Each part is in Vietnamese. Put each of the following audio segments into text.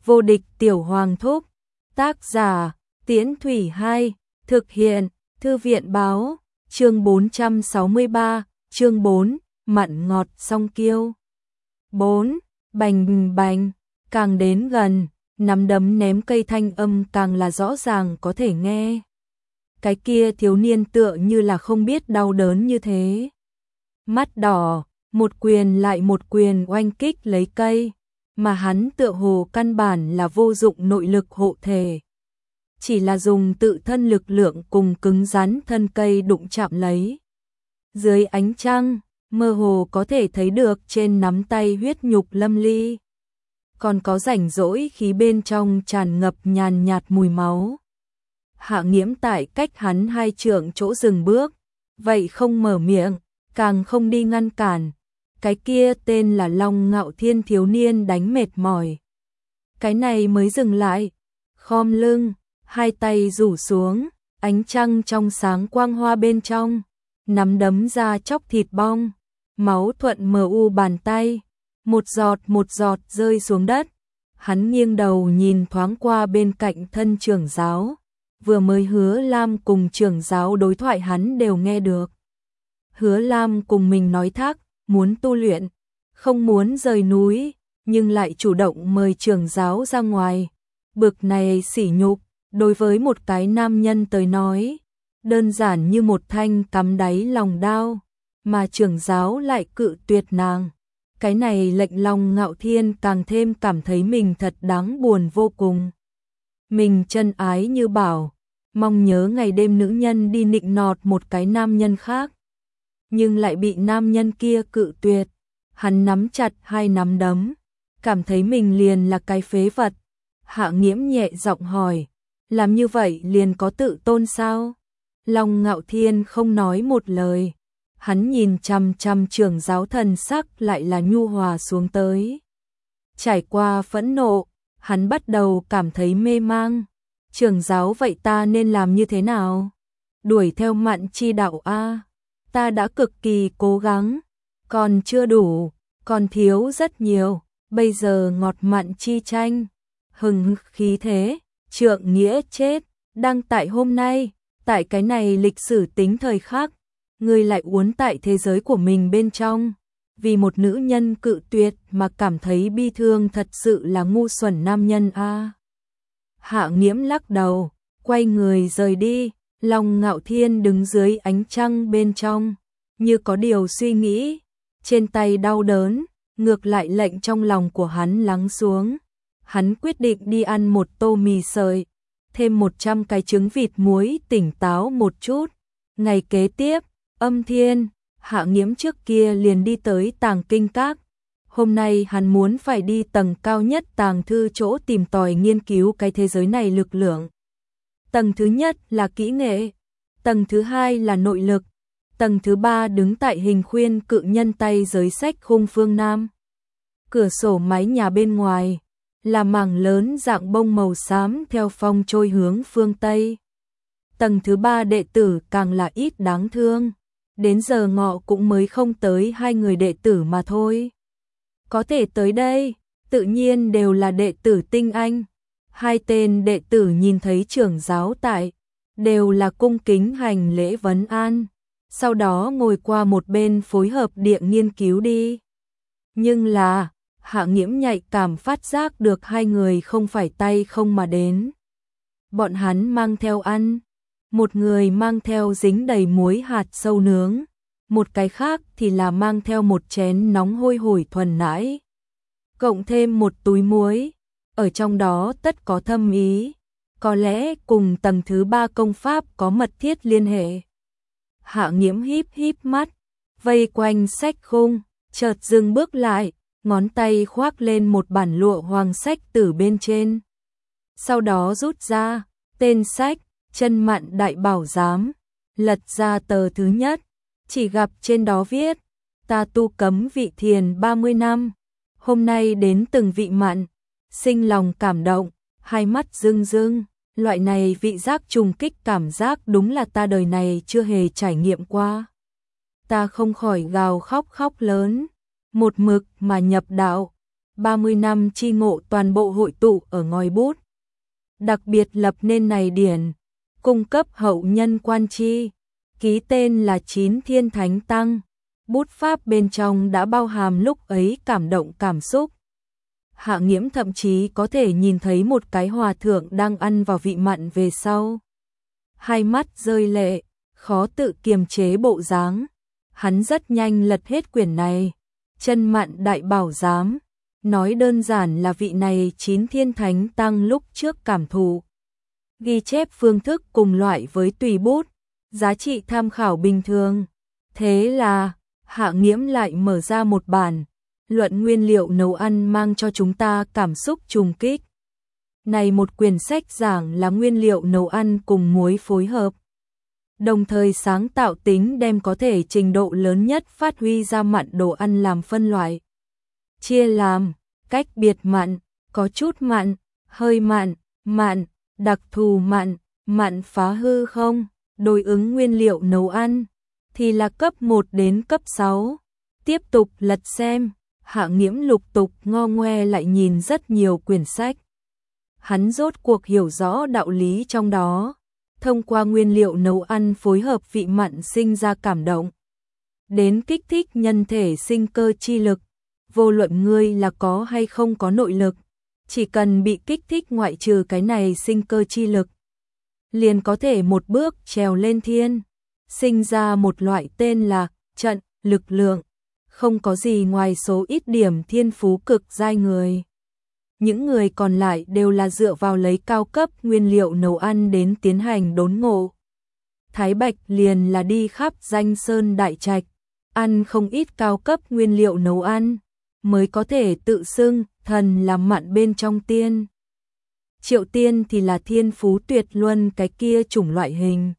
Vô địch tiểu hoàng thúc. Tác giả, Tiễn Thủy 2, thực hiện, Thư viện báo, chương 463, chương 4, mặn ngọt song kiêu. 4. Bành bành, càng đến gần, nắm đấm ném cây thanh âm càng là rõ ràng có thể nghe. Cái kia thiếu niên tựa như là không biết đau đớn như thế. Mắt đỏ, một quyền lại một quyền oanh kích lấy cây, mà hắn tựa hồ căn bản là vô dụng nội lực hộ thể. Chỉ là dùng tự thân lực lượng cùng cứng rắn thân cây đụng chạm lấy. Dưới ánh trăng, mơ hồ có thể thấy được trên nắm tay huyết nhục lâm ly. Còn có rảnh rỗi khí bên trong tràn ngập nhàn nhạt mùi máu. Hạ Nghiễm tại cách hắn 2 trượng chỗ dừng bước, vậy không mở miệng, càng không đi ngăn cản. Cái kia tên là Long Ngạo Thiên thiếu niên đánh mệt mỏi. Cái này mới dừng lại, khom lưng, 2 tay rủ xuống, ánh trăng trong sáng quang hoa bên trong, nắm đấm ra chóc thịt bong, máu thuận mờ u bàn tay, một giọt rơi xuống đất. Hắn nghiêng đầu nhìn thoáng qua bên cạnh thân trưởng giáo, vừa mới Hứa Lam cùng trưởng giáo đối thoại hắn đều nghe được. Hứa Lam cùng mình nói thác, muốn tu luyện, không muốn rời núi, nhưng lại chủ động mời trưởng giáo ra ngoài. Bực này sỉ nhục, đối với một cái nam nhân tới nói, đơn giản như một thanh cắm đáy lòng đao, mà trưởng giáo lại cự tuyệt nàng. Cái này lệnh Long Ngạo Thiên càng thêm cảm thấy mình thật đáng buồn vô cùng. Mình chân ái như bảo, mong nhớ ngày đêm nữ nhân đi nịnh nọt một cái nam nhân khác, nhưng lại bị nam nhân kia cự tuyệt. Hắn nắm chặt 2 nắm đấm, cảm thấy mình liền là cái phế vật. Hạ Nghiễm nhẹ giọng hỏi, làm như vậy liền có tự tôn sao? Long Ngạo Thiên không nói một lời. Hắn nhìn chằm chằm trưởng giáo, thần sắc lại là nhu hòa xuống tới. Trải qua phẫn nộ, hắn bắt đầu cảm thấy mê mang. Trưởng giáo, vậy ta nên làm như thế nào? Đuổi theo mặn chi đạo a? Ta đã cực kỳ cố gắng, còn chưa đủ, còn thiếu rất nhiều. Bây giờ ngọt mặn chi tranh, hừng khí thế, trượng nghĩa chết, đang tại hôm nay, tại cái này lịch sử tính thời khắc. Ngươi lại uốn tại thế giới của mình bên trong, vì một nữ nhân cự tuyệt mà cảm thấy bi thương, thật sự là ngu xuẩn nam nhân a. Hạ Nghiễm lắc đầu, quay người rời đi. Long Ngạo Thiên đứng dưới ánh trăng bên trong, như có điều suy nghĩ, trên tay đau đớn, ngược lại lệnh trong lòng của hắn lắng xuống. Hắn quyết định đi ăn một tô mì sợi, thêm 100 cái trứng vịt muối, tỉnh táo một chút. Ngày kế tiếp, Âm Thiên, Hạ Nghiễm trước kia liền đi tới Tàng Kinh Các. Hôm nay hắn muốn phải đi tầng cao nhất tàng thư chỗ tìm tòi nghiên cứu cái thế giới này lực lượng. Tầng thứ nhất là kỹ nghệ, tầng thứ 2 là nội lực, tầng thứ 3 đứng tại hình khuyên cự nhân tay giới sách khung phương Nam. Cửa sổ mái nhà bên ngoài là mảng lớn dạng bông màu xám theo phong trôi hướng phương Tây. Tầng thứ 3 đệ tử càng là ít đáng thương, đến giờ ngọ cũng mới không tới 2 người đệ tử mà thôi. Có thể tới đây, tự nhiên đều là đệ tử tinh anh. 2 tên đệ tử nhìn thấy trưởng giáo tại, đều là cung kính hành lễ vấn an, sau đó ngồi qua một bên phối hợp địa nghiên cứu đi. Nhưng là, Hạ Nghiễm nhạy cảm phát giác được 2 người không phải tay không mà đến. Bọn hắn mang theo ăn, một người mang theo dính đầy muối hạt sâu nướng, một cái khác thì là mang theo một chén nóng hôi hổi thuần nãi, cộng thêm một túi muối, ở trong đó tất có thâm ý, có lẽ cùng tầng thứ 3 công pháp có mật thiết liên hệ. Hạ Nghiễm híp híp mắt, vây quanh sách khung, chợt dừng bước lại, ngón tay khoác lên một bản lụa hoàng sách từ bên trên. Sau đó rút ra tên sách, Chân Mặn Đại Bảo Giám, lật ra tờ thứ nhất, chỉ gặp trên đó viết: ta tu cấm vị thiền 30 năm, hôm nay đến từng vị mặn, sinh lòng cảm động, 2 mắt rưng rưng. Loại này vị giác trùng kích cảm giác đúng là ta đời này chưa hề trải nghiệm qua. Ta không khỏi gào khóc lớn, một mực mà nhập đạo, 30 năm chi ngộ toàn bộ hội tụ ở ngòi bút. Đặc biệt lập nên này điển, cung cấp hậu nhân quan chi, ký tên là 9 Thiên Thánh Tăng. Bút pháp bên trong đã bao hàm lúc ấy cảm động cảm xúc. Hạ Nghiễm thậm chí có thể nhìn thấy một cái hòa thượng đang ăn vào vị mặn về sau. Hai mắt rơi lệ, khó tự kiềm chế bộ dáng. Hắn rất nhanh lật hết quyển này. Chân Mặn Đại Bảo Giám, nói đơn giản là vị này 9 Thiên Thánh Tăng lúc trước cảm thụ. Ghi chép phương thức cùng loại với tùy bút, giá trị tham khảo bình thường. Thế là, Hạ Nghiễm lại mở ra một bản, luận nguyên liệu nấu ăn mang cho chúng ta cảm xúc trùng kích. Này một quyển sách giảng là nguyên liệu nấu ăn cùng muối phối hợp. Đồng thời sáng tạo tính đem có thể trình độ lớn nhất phát huy ra mặn đồ ăn làm phân loại. Chia làm, cách biệt mặn, có chút mặn, hơi mặn, mặn, đặc thù mặn, mặn phá hư không, đối ứng nguyên liệu nấu ăn, thì là cấp 1 đến cấp 6. Tiếp tục lật xem, Hạ Nghiễm lục tục ngo ngoe lại nhìn rất nhiều quyển sách. Hắn rốt cuộc hiểu rõ đạo lý trong đó. Thông qua nguyên liệu nấu ăn phối hợp vị mặn sinh ra cảm động. Đến kích thích nhân thể sinh cơ chi lực. Vô luận ngươi là có hay không có nội lực. Chỉ cần bị kích thích ngoại trừ cái này sinh cơ chi lực. Liền có thể một bước trèo lên thiên. Sinh ra một loại tên là trận lực lượng. Không có gì ngoài số ít điểm thiên phú cực giai người. Những người còn lại đều là dựa vào lấy cao cấp nguyên liệu nấu ăn đến tiến hành đốn ngộ. Thái Bạch liền là đi khắp danh sơn đại trạch, ăn không ít cao cấp nguyên liệu nấu ăn, mới có thể tự xưng thần làm mặn bên trong tiên. Triệu Tiên thì là thiên phú tuyệt luân cái kia chủng loại hình.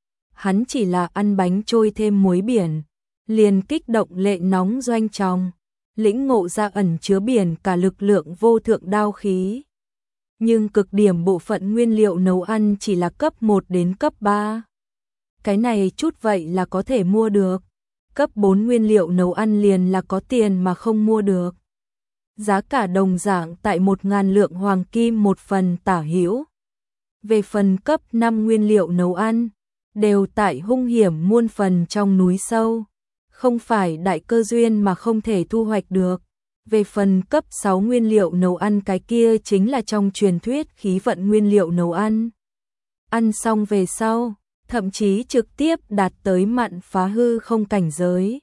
Hắn chỉ là ăn bánh trôi thêm muối biển, liền kích động lệ nóng doanh tròng. Lĩnh ngộ ra ẩn chứa biển cả lực lượng vô thượng đao khí. Nhưng cực điểm bộ phận nguyên liệu nấu ăn chỉ là cấp 1 đến cấp 3. Cái này chút vậy là có thể mua được. Cấp 4 nguyên liệu nấu ăn liền là có tiền mà không mua được. Giá cả đồng dạng tại 1.000 lượng hoàng kim một phần tả hữu. Về phần cấp 5 nguyên liệu nấu ăn, đều tại hung hiểm muôn phần trong núi sâu. Không phải đại cơ duyên mà không thể thu hoạch được. Về phần cấp 6 nguyên liệu nấu ăn cái kia chính là trong truyền thuyết khí vận nguyên liệu nấu ăn. Ăn xong về sau, thậm chí trực tiếp đạt tới mặn phá hư không cảnh giới.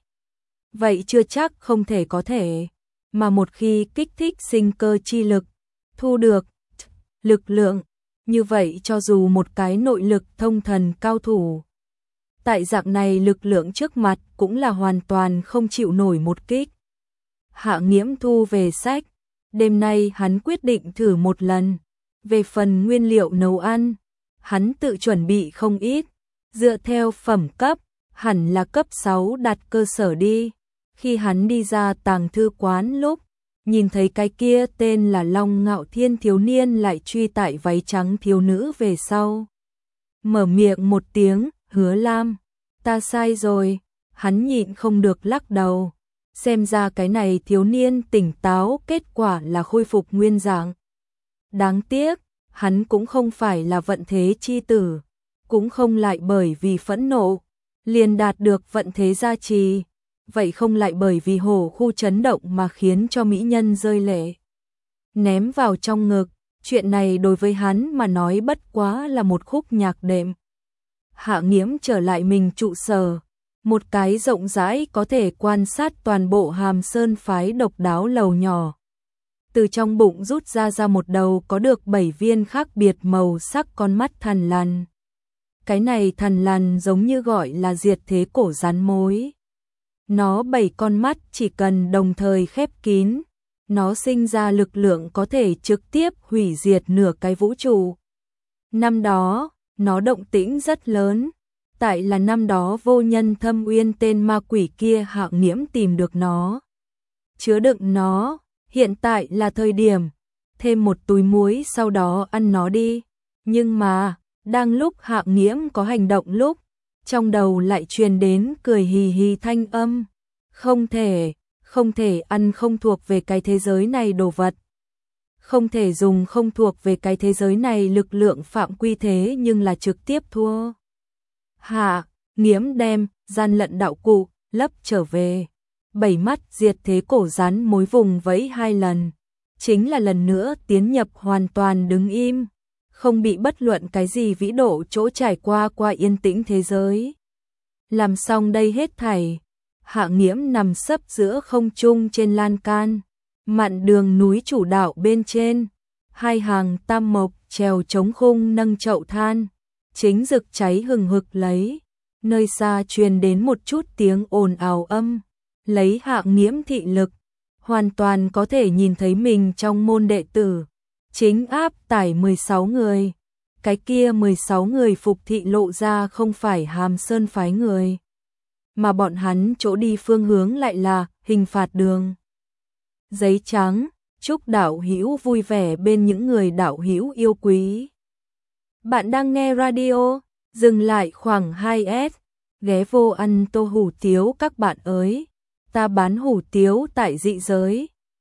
Vậy chưa chắc không thể có thể, mà một khi kích thích sinh cơ chi lực, thu được lực lượng, như vậy cho dù một cái nội lực thông thần cao thủ. Tại dạng này lực lượng trước mặt cũng là hoàn toàn không chịu nổi một kích. Hạ Nghiễm thu về sách, đêm nay hắn quyết định thử một lần. Về phần nguyên liệu nấu ăn, hắn tự chuẩn bị không ít, dựa theo phẩm cấp, hẳn là cấp 6 đặt cơ sở đi. Khi hắn đi ra tàng thư quán lúc, nhìn thấy cái kia tên là Long Ngạo Thiên thiếu niên lại truy tại váy trắng thiếu nữ về sau. Mở miệng một tiếng, Hứa Lam, ta sai rồi, hắn nhịn không được lắc đầu. Xem ra cái này thiếu niên tỉnh táo, kết quả là khôi phục nguyên dạng. Đáng tiếc, hắn cũng không phải là vận thế chi tử, cũng không lại bởi vì phẫn nộ, liền đạt được vận thế gia trì. Vậy không lại bởi vì hổ khu chấn động mà khiến cho mỹ nhân rơi lệ. Ném vào trong ngực, chuyện này đối với hắn mà nói bất quá là một khúc nhạc đệm. Hạ Nghiễm trở lại mình trụ sở, một cái rộng rãi có thể quan sát toàn bộ Hàm Sơn phái độc đáo lầu nhỏ. Từ trong bụng rút ra một đầu có được 7 viên khác biệt màu sắc con mắt thằn lằn. Cái này thằn lằn giống như gọi là diệt thế cổ rắn mối. Nó 7 con mắt chỉ cần đồng thời khép kín, nó sinh ra lực lượng có thể trực tiếp hủy diệt nửa cái vũ trụ. Năm đó, nó động tĩnh rất lớn, tại là năm đó vô nhân thâm uyên tên ma quỷ kia Hạ Nghiễm tìm được nó. Chứa đựng nó, hiện tại là thời điểm, thêm một túi muối sau đó ăn nó đi. Nhưng mà, đang lúc Hạ Nghiễm có hành động lúc, trong đầu lại truyền đến cười hì hì thanh âm. không thể ăn không thuộc về cái thế giới này đồ vật. Không thể dùng không thuộc về cái thế giới này lực lượng phạm quy thế nhưng là trực tiếp thua. Hạ, Nghiễm đem gian lận đạo cụ lấp trở về. 7 mắt diệt thế cổ rắn mối vùng vẫy 2 lần. Chính là lần nữa tiến nhập hoàn toàn đứng im. Không bị bất luận cái gì vĩ độ chỗ trải qua yên tĩnh thế giới. Làm xong đây hết thảy. Hạ Nghiễm nằm sấp giữa không trung trên lan can. Mạn đường núi chủ đạo bên trên. Hai hàng tam mộc trèo chống khung nâng chậu than. Chính rực cháy hừng hực lấy. Nơi xa truyền đến một chút tiếng ồn ào âm. Lấy Hạ Nghiễm thị lực. Hoàn toàn có thể nhìn thấy mình trong môn đệ tử. Chính áp tải 16 người. Cái kia 16 người phục thị lộ ra không phải Hàm Sơn phái người. Mà bọn hắn chỗ đi phương hướng lại là hình phạt đường. Giấy trắng, chúc đạo hữu vui vẻ bên những người đạo hữu yêu quý. Bạn đang nghe radio, dừng lại khoảng 2S, ghé vô ăn tô hủ tiếu các bạn ơi. Ta bán hủ tiếu tại dị giới.